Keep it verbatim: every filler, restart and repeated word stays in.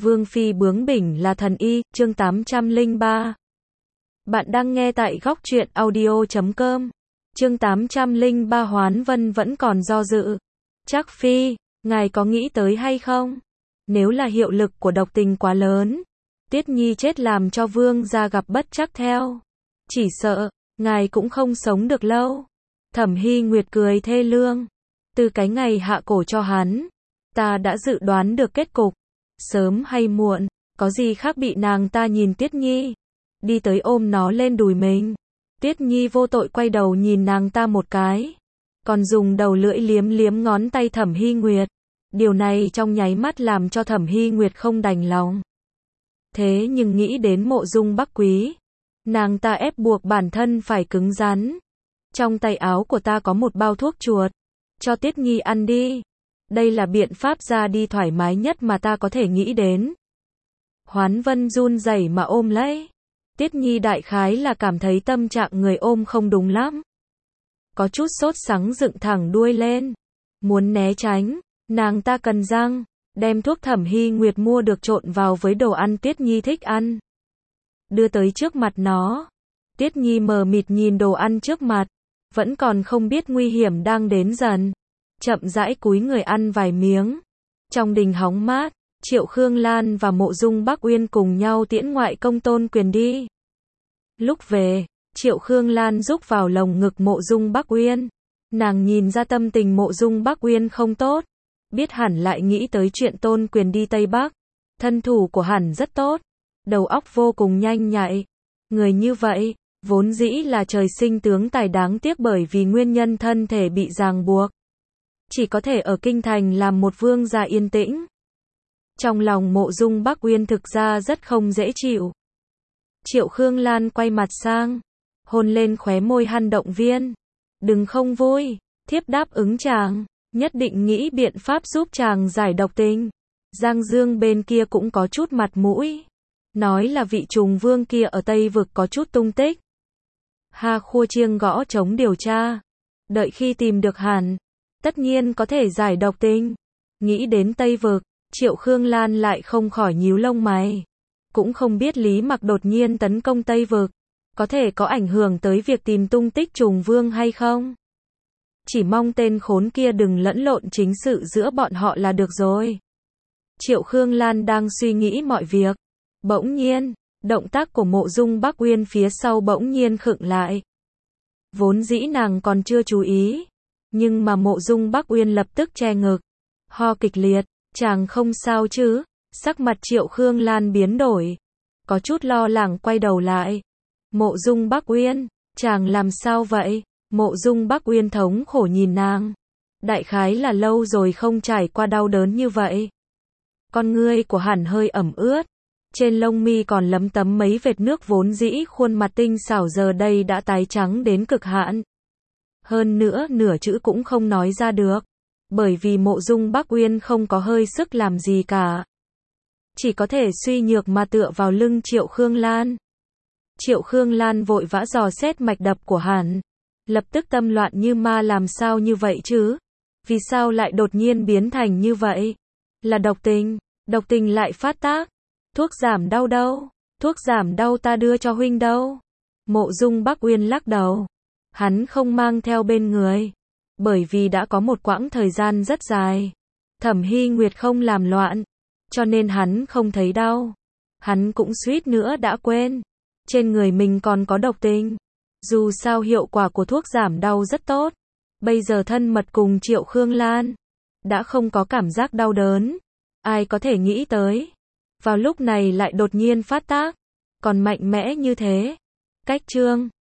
Vương phi bướng bỉnh là thần y, chương tám trăm lẻ ba. Bạn đang nghe tại góc truyện audio chấm com. Chương tám trăm lẻ ba. Hoán Vân vẫn còn do dự. Trác phi, ngài có nghĩ tới hay không? Nếu là hiệu lực của độc tình quá lớn, Tiết Nhi chết làm cho vương gia gặp bất trắc theo, chỉ sợ ngài cũng không sống được lâu. Thẩm Hy Nguyệt cười thê lương. Từ cái ngày hạ cổ cho hắn, ta đã dự đoán được kết cục. Sớm hay muộn, có gì khác bị nàng ta nhìn Tiết Nhi, đi tới ôm nó lên đùi mình. Tiết Nhi vô tội quay đầu nhìn nàng ta một cái, còn dùng đầu lưỡi liếm liếm ngón tay Thẩm Hy Nguyệt. Điều này trong nháy mắt làm cho Thẩm Hy Nguyệt không đành lòng. Thế nhưng nghĩ đến Mộ Dung Bắc Quý, nàng ta ép buộc bản thân phải cứng rắn. Trong tay áo của ta có một bao thuốc chuột, cho Tiết Nhi ăn đi. Đây là biện pháp ra đi thoải mái nhất mà ta có thể nghĩ đến. Hoán Vân run rẩy mà ôm lấy. Tiết Nhi đại khái là cảm thấy tâm trạng người ôm không đúng lắm, có chút sốt sắng dựng thẳng đuôi lên, muốn né tránh. Nàng ta cần răng, đem thuốc Thẩm Hy Nguyệt mua được trộn vào với đồ ăn Tiết Nhi thích ăn, đưa tới trước mặt nó. Tiết Nhi mờ mịt nhìn đồ ăn trước mặt, vẫn còn không biết nguy hiểm đang đến dần, chậm rãi cúi người ăn vài miếng. Trong đình hóng mát, Triệu Khương Lan và Mộ Dung Bắc Uyên cùng nhau tiễn ngoại công Tôn Quyền đi. Lúc về, Triệu Khương Lan rúc vào lồng ngực Mộ Dung Bắc Uyên. Nàng nhìn ra tâm tình Mộ Dung Bắc Uyên không tốt, biết hẳn lại nghĩ tới chuyện Tôn Quyền đi Tây Bắc. Thân thủ của hẳn rất tốt, đầu óc vô cùng nhanh nhạy. Người như vậy, vốn dĩ là trời sinh tướng tài, đáng tiếc bởi vì nguyên nhân thân thể bị ràng buộc, chỉ có thể ở kinh thành làm một vương gia yên tĩnh. Trong lòng Mộ Dung Bắc Uyên thực ra rất không dễ chịu. Triệu Khương Lan quay mặt sang, hôn lên khóe môi hắn, động viên. Đừng không vui, thiếp đáp ứng chàng, nhất định nghĩ biện pháp giúp chàng giải độc tình. Giang Dương bên kia cũng có chút mặt mũi, nói là vị trùng vương kia ở Tây Vực có chút tung tích. Ha khua chiêng gõ trống điều tra, đợi khi tìm được hẳn, tất nhiên có thể giải độc tình. Nghĩ đến Tây Vực, Triệu Khương Lan lại không khỏi nhíu lông mày. Cũng không biết Lý Mặc đột nhiên tấn công Tây Vực, có thể có ảnh hưởng tới việc tìm tung tích trùng vương hay không. Chỉ mong tên khốn kia đừng lẫn lộn chính sự giữa bọn họ là được rồi. Triệu Khương Lan đang suy nghĩ mọi việc. Bỗng nhiên, động tác của Mộ Dung Bắc Uyên phía sau bỗng nhiên khựng lại. Vốn dĩ nàng còn chưa chú ý, nhưng mà Mộ Dung Bắc Uyên lập tức che ngực, ho kịch liệt. Chàng không sao chứ? Sắc mặt Triệu Khương Lan biến đổi, có chút lo lắng quay đầu lại. Mộ Dung Bắc Uyên, chàng làm sao vậy? Mộ Dung Bắc Uyên thống khổ nhìn nàng. Đại khái là lâu rồi không trải qua đau đớn như vậy. Con ngươi của hẳn hơi ẩm ướt, trên lông mi còn lấm tấm mấy vệt nước, vốn dĩ khuôn mặt tinh xảo giờ đây đã tái trắng đến cực hạn. Hơn nữa nửa chữ cũng không nói ra được, bởi vì Mộ Dung Bắc Uyên không có hơi sức làm gì cả, chỉ có thể suy nhược mà tựa vào lưng Triệu Khương Lan. Triệu Khương Lan vội vã dò xét mạch đập của hắn, lập tức tâm loạn như ma. Làm sao như vậy chứ? Vì sao lại đột nhiên biến thành như vậy? Là độc tình, độc tình lại phát tác. Thuốc giảm đau đâu? Thuốc giảm đau ta đưa cho huynh đâu? Mộ Dung Bắc Uyên lắc đầu, hắn không mang theo bên người, bởi vì đã có một quãng thời gian rất dài, Thẩm Hy Nguyệt không làm loạn, cho nên hắn không thấy đau. Hắn cũng suýt nữa đã quên, trên người mình còn có độc tình. Dù sao hiệu quả của thuốc giảm đau rất tốt. Bây giờ thân mật cùng Triệu Khương Lan, đã không có cảm giác đau đớn. Ai có thể nghĩ tới, vào lúc này lại đột nhiên phát tác, còn mạnh mẽ như thế. Cách chương